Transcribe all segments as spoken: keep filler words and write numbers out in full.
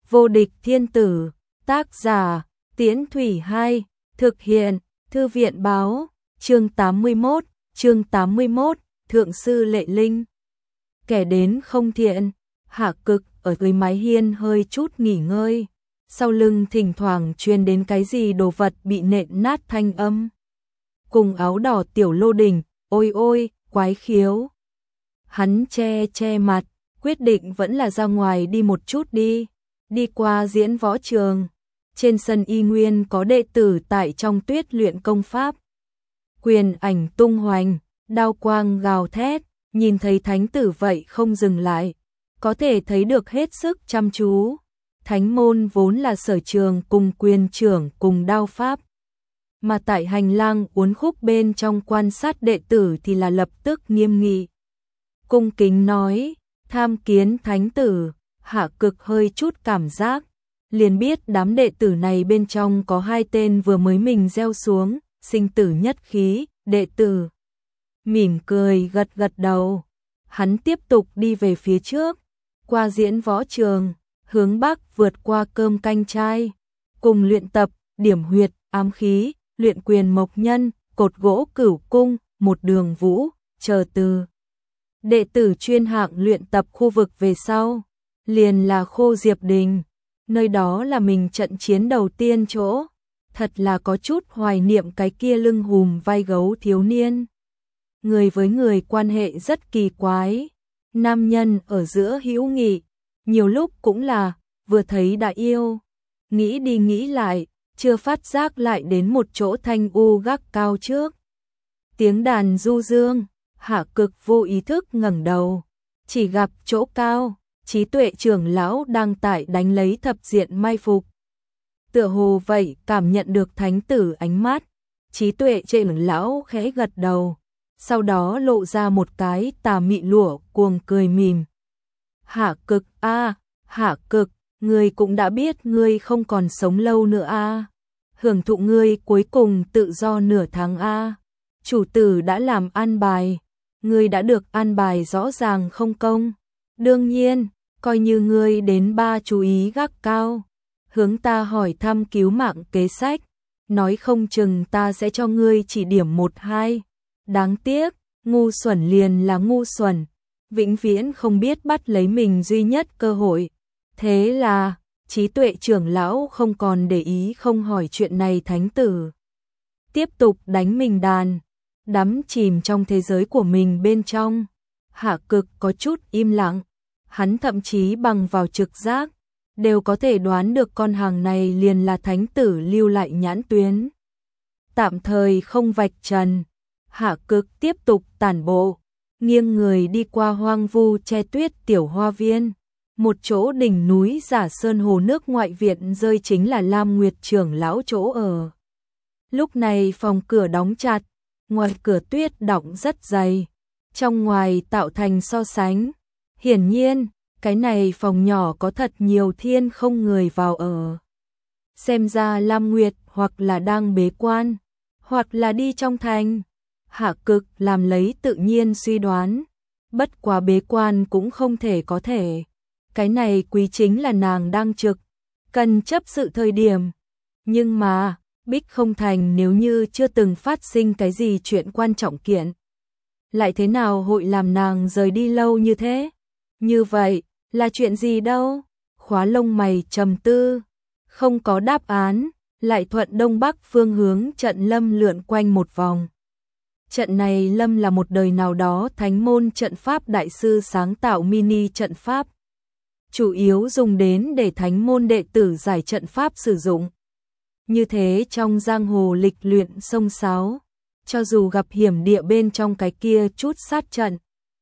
Vô địch thiên tử, tác giả, Tiễn Thủy Hai, thực hiện, Thư viện báo, chương tám mươi mốt, chương tám mươi mốt, Thượng sư Lệ Linh. Kẻ đến không thiện, Hạ Cực ở dưới mái hiên hơi chút nghỉ ngơi, sau lưng thỉnh thoảng truyền đến cái gì đồ vật bị nện nát thanh âm. Cùng áo đỏ Tiểu Lô Đình, ôi ôi, quái khiếu. Hắn che che mặt, quyết định vẫn là ra ngoài đi một chút đi. Đi qua diễn võ trường, trên sân y nguyên có đệ tử tại trong tuyết luyện công pháp. Quyền ảnh tung hoành, đao quang gào thét, nhìn thấy thánh tử vậy không dừng lại, có thể thấy được hết sức chăm chú. Thánh môn vốn là sở trường cùng quyền trưởng cùng đao pháp, mà tại hành lang uốn khúc bên trong quan sát đệ tử thì là lập tức nghiêm nghị. Cung kính nói, tham kiến thánh tử. Hạ Cực hơi chút cảm giác, liền biết đám đệ tử này bên trong có hai tên vừa mới mình gieo xuống, sinh tử nhất khí, đệ tử. Mỉm cười gật gật đầu, hắn tiếp tục đi về phía trước, qua diễn võ trường, hướng bắc vượt qua cơm canh trai, cùng luyện tập, điểm huyệt, ám khí, luyện quyền mộc nhân, cột gỗ cửu cung, một đường vũ, chờ từ. Đệ tử chuyên hạng luyện tập khu vực về sau, liền là Khô Diệp Đình, nơi đó là mình trận chiến đầu tiên chỗ, thật là có chút hoài niệm cái kia lưng hùm vai gấu thiếu niên. Người với người quan hệ rất kỳ quái, nam nhân ở giữa hữu nghị, nhiều lúc cũng là vừa thấy đã yêu, nghĩ đi nghĩ lại, chưa phát giác lại đến một chỗ thanh u gác cao trước. Tiếng đàn du dương, Hạ Cực vô ý thức ngẩng đầu, chỉ gặp chỗ cao, Trí Tuệ trưởng lão đang tại đánh lấy thập diện mai phục. Tựa hồ vậy cảm nhận được thánh tử ánh mắt, Trí Tuệ trưởng lão khẽ gật đầu, sau đó lộ ra một cái tà mị lụa cuồng cười mỉm. Hạ Cực a, Hạ Cực, ngươi cũng đã biết ngươi không còn sống lâu nữa a, hưởng thụ ngươi cuối cùng tự do nửa tháng a. Chủ tử đã làm an bài, ngươi đã được an bài rõ ràng không công. Đương nhiên, coi như ngươi đến ba chú ý gác cao, hướng ta hỏi thăm cứu mạng kế sách, nói không chừng ta sẽ cho ngươi chỉ điểm một hai. Đáng tiếc, ngu xuẩn liền là ngu xuẩn, vĩnh viễn không biết bắt lấy mình duy nhất cơ hội. Thế là, Trí Tuệ trưởng lão không còn để ý không hỏi chuyện này thánh tử. Tiếp tục đánh mình đàn, đắm chìm trong thế giới của mình bên trong. Hạ Cực có chút im lặng, hắn thậm chí bằng vào trực giác, đều có thể đoán được con hàng này liền là thánh tử lưu lại nhãn tuyến. Tạm thời không vạch trần, Hạ Cực tiếp tục tản bộ, nghiêng người đi qua hoang vu che tuyết tiểu hoa viên, một chỗ đỉnh núi giả sơn hồ nước ngoại viện rơi chính là Lam Nguyệt trưởng lão chỗ ở. Lúc này phòng cửa đóng chặt, ngoài cửa tuyết đọng rất dày, trong ngoài tạo thành so sánh. Hiển nhiên, cái này phòng nhỏ có thật nhiều thiên không người vào ở. Xem ra Lam Nguyệt hoặc là đang bế quan, hoặc là đi trong thành. Hạ Cực làm lấy tự nhiên suy đoán, bất quá bế quan cũng không thể có thể. Cái này quý chính là nàng đang trực, cần chấp sự thời điểm. Nhưng mà, Bích Không Thành nếu như chưa từng phát sinh cái gì chuyện quan trọng kiện, lại thế nào hội làm nàng rời đi lâu như thế? Như vậy, là chuyện gì đâu? Khóa lông mày trầm tư, không có đáp án, lại thuận đông bắc phương hướng trận lâm lượn quanh một vòng. Trận này lâm là một đời nào đó thánh môn trận pháp đại sư sáng tạo mini trận pháp, chủ yếu dùng đến để thánh môn đệ tử giải trận pháp sử dụng. Như thế trong giang hồ lịch luyện sông sáo, cho dù gặp hiểm địa bên trong cái kia chút sát trận,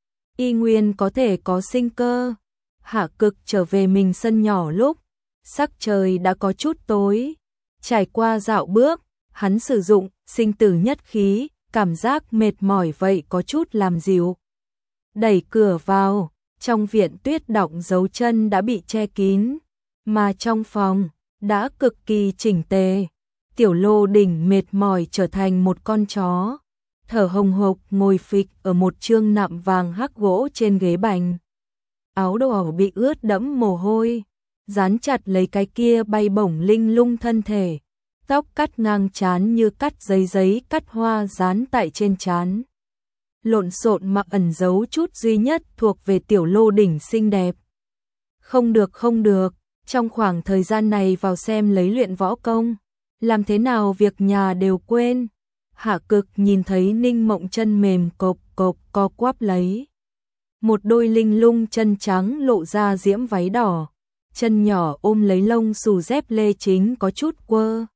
y nguyên có thể có sinh cơ. Hạ Cực trở về mình sân nhỏ lúc, sắc trời đã có chút tối. Trải qua dạo bước, hắn sử dụng sinh tử nhất khí, cảm giác mệt mỏi vậy có chút làm dịu. Đẩy cửa vào, trong viện tuyết đọng dấu chân đã bị che kín, mà trong phòng đã cực kỳ chỉnh tề. Tiểu Lô Đình mệt mỏi trở thành một con chó, thở hồng hộc ngồi phịch ở một chương nạm vàng hắc gỗ trên ghế bành. Áo đỏ bị ướt đẫm mồ hôi, dán chặt lấy cái kia bay bổng linh lung thân thể, tóc cắt ngang trán như cắt giấy giấy cắt hoa dán tại trên trán. Lộn xộn mà ẩn giấu chút duy nhất thuộc về tiểu lô đỉnh xinh đẹp. Không được không được, trong khoảng thời gian này vào xem lấy luyện võ công, làm thế nào việc nhà đều quên. Hạ Cực nhìn thấy Ninh Mộng Chân mềm cộp cộp co quắp lấy. Một đôi linh lung chân trắng lộ ra diễm váy đỏ, chân nhỏ ôm lấy lông xù dép lê chính có chút quơ.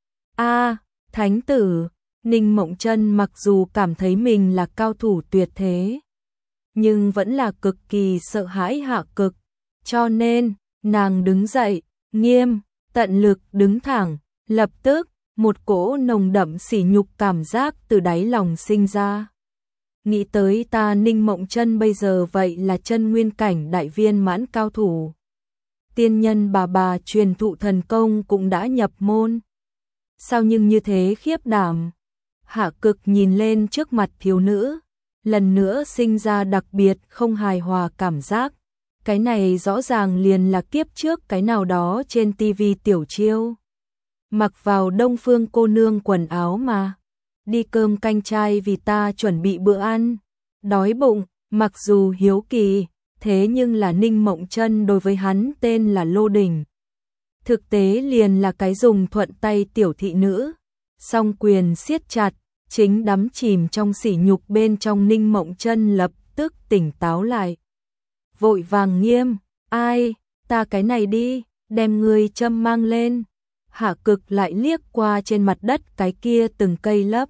A, thánh tử, Ninh Mộng Chân mặc dù cảm thấy mình là cao thủ tuyệt thế, nhưng vẫn là cực kỳ sợ hãi Hạ Cực, cho nên nàng đứng dậy, nghiêm, tận lực đứng thẳng, lập tức một cỗ nồng đậm sỉ nhục cảm giác từ đáy lòng sinh ra. Nghĩ tới ta Ninh Mộng Chân bây giờ vậy là chân nguyên cảnh đại viên mãn cao thủ. Tiên nhân bà bà truyền thụ thần công cũng đã nhập môn. Sao nhưng như thế khiếp đảm? Hạ Cực nhìn lên trước mặt thiếu nữ, lần nữa sinh ra đặc biệt không hài hòa cảm giác. Cái này rõ ràng liền là kiếp trước cái nào đó trên tivi tiểu chiêu. Mặc vào Đông Phương cô nương quần áo mà. Đi cơm canh trai vì ta chuẩn bị bữa ăn. Đói bụng, mặc dù hiếu kỳ, thế nhưng là Ninh Mộng Chân đối với hắn tên là Lô Đình. Thực tế liền là cái dùng thuận tay tiểu thị nữ. Song quyền siết chặt, chính đắm chìm trong sỉ nhục bên trong Ninh Mộng Chân lập tức tỉnh táo lại. Vội vàng nghiêm, ai, ta cái này đi, đem người châm mang lên. Hạ Cực lại liếc qua trên mặt đất cái kia từng cây lấp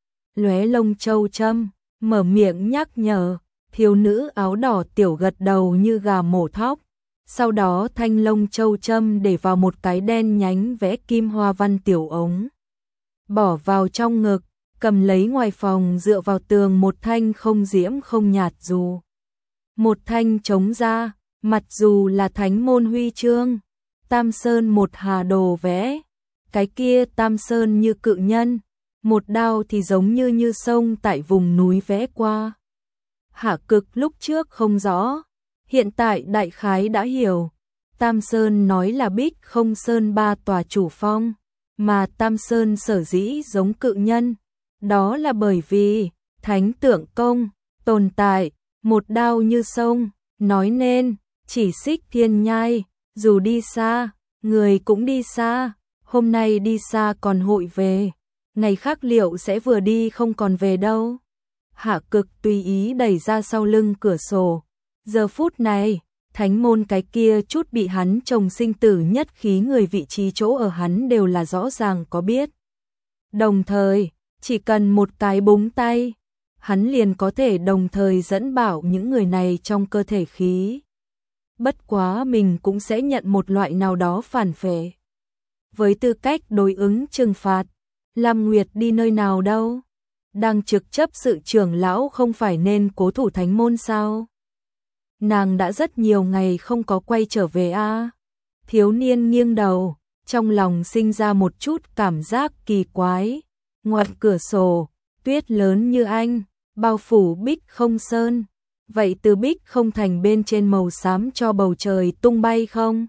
lóe lông châu châm, mở miệng nhắc nhở. Thiếu nữ áo đỏ tiểu gật đầu như gà mổ thóc, sau đó thanh lông châu châm để vào một cái đen nhánh vẽ kim hoa văn tiểu ống, bỏ vào trong ngực, cầm lấy ngoài phòng dựa vào tường một thanh không diễm không nhạt dù. Một thanh chống ra, mặt dù là thánh môn huy chương, Tam Sơn một hà đồ vẽ, cái kia Tam Sơn như cự nhân, một đao thì giống như như sông tại vùng núi vẽ qua. Hạ Cực lúc trước không rõ, hiện tại đại khái đã hiểu. Tam Sơn nói là Bích Không Sơn ba tòa chủ phong, mà Tam Sơn sở dĩ giống cự nhân, đó là bởi vì thánh tượng công tồn tại, một đao như sông, nói nên chỉ xích thiên nhai, dù đi xa, người cũng đi xa, hôm nay đi xa còn hội về, ngày khác liệu sẽ vừa đi không còn về đâu. Hạ Cực tùy ý đẩy ra sau lưng cửa sổ. Giờ phút này, thánh môn cái kia chút bị hắn trồng sinh tử nhất khí người vị trí chỗ ở hắn đều là rõ ràng có biết. Đồng thời, chỉ cần một cái búng tay, hắn liền có thể đồng thời dẫn bảo những người này trong cơ thể khí. Bất quá mình cũng sẽ nhận một loại nào đó phản phệ. Với tư cách đối ứng trừng phạt, Lam Nguyệt đi nơi nào đâu? Đang trực chấp sự trưởng lão không phải nên cố thủ thánh môn sao? Nàng đã rất nhiều ngày không có quay trở về a. À? Thiếu niên nghiêng đầu, trong lòng sinh ra một chút cảm giác kỳ quái. Ngoài cửa sổ, tuyết lớn như anh, bao phủ Bích Không Sơn. Vậy từ Bích Không Thành bên trên màu xám cho bầu trời tung bay không?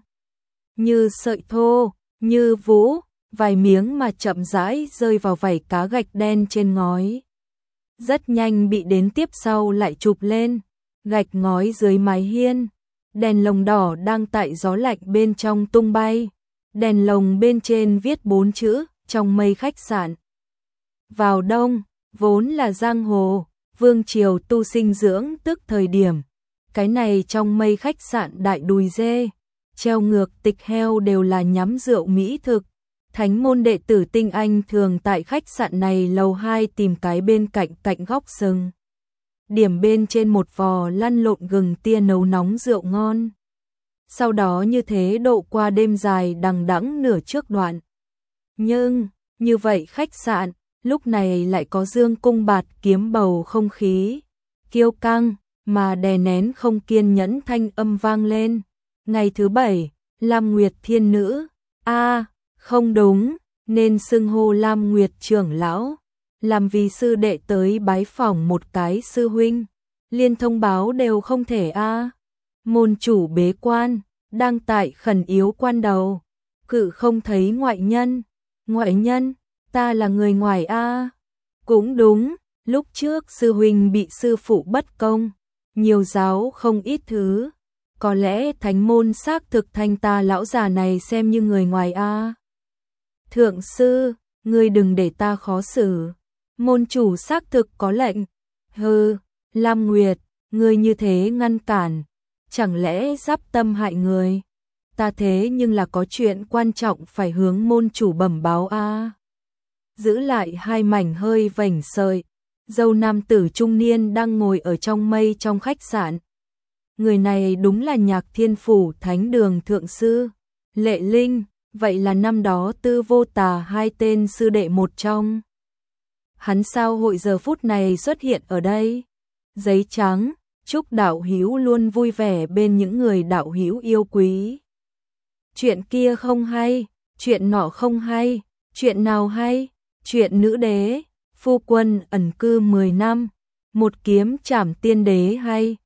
Như sợi thô, như vũ, vài miếng mà chậm rãi rơi vào vảy cá gạch đen trên ngói. Rất nhanh bị đến tiếp sau lại chụp lên, gạch ngói dưới mái hiên. Đèn lồng đỏ đang tại gió lạnh bên trong tung bay. Đèn lồng bên trên viết bốn chữ, trong mây khách sạn. Vào đông, vốn là giang hồ, vương triều tu sinh dưỡng tức thời điểm. Cái này trong mây khách sạn đại đùi dê, treo ngược tịch heo đều là nhắm rượu mỹ thực. Thánh môn đệ tử tinh anh thường tại khách sạn này lầu hai tìm cái bên cạnh cạnh góc sừng. Điểm bên trên một vò lăn lộn gừng tia nấu nóng rượu ngon. Sau đó như thế độ qua đêm dài đằng đẵng nửa trước đoạn. Nhưng, như vậy khách sạn, lúc này lại có dương cung bạt kiếm bầu không khí. Kiêu căng, mà đè nén không kiên nhẫn thanh âm vang lên. Ngày thứ bảy, Lam Nguyệt thiên nữ, a không đúng, nên xưng hô Lam Nguyệt trưởng lão, làm vì sư đệ tới bái phỏng một cái sư huynh, liên thông báo đều không thể a. Môn chủ bế quan, đang tại khẩn yếu quan đầu, cự không thấy ngoại nhân. Ngoại nhân, ta là người ngoài a. Cũng đúng, lúc trước sư huynh bị sư phụ bất công, nhiều giáo không ít thứ, có lẽ thánh môn xác thực thanh ta lão già này xem như người ngoài a. Thượng sư, ngươi đừng để ta khó xử, môn chủ xác thực có lệnh. Hừ, Lam Nguyệt, ngươi như thế ngăn cản, chẳng lẽ giáp tâm hại người? Ta thế nhưng là có chuyện quan trọng phải hướng môn chủ bẩm báo a. Giữ lại hai mảnh hơi vảnh sợi, dâu nam tử trung niên đang ngồi ở trong mây trong khách sạn. Người này đúng là Nhạc Thiên Phủ Thánh Đường thượng sư, Lệ Linh, vậy là năm đó Tư Vô Tà hai tên sư đệ một trong. Hắn sao hội giờ phút này xuất hiện ở đây? Giấy trắng, chúc đạo hữu luôn vui vẻ bên những người đạo hữu yêu quý. Chuyện kia không hay, chuyện nọ không hay, chuyện nào hay? Chuyện nữ đế, phu quân ẩn cư mười năm, một kiếm trảm tiên đế hay?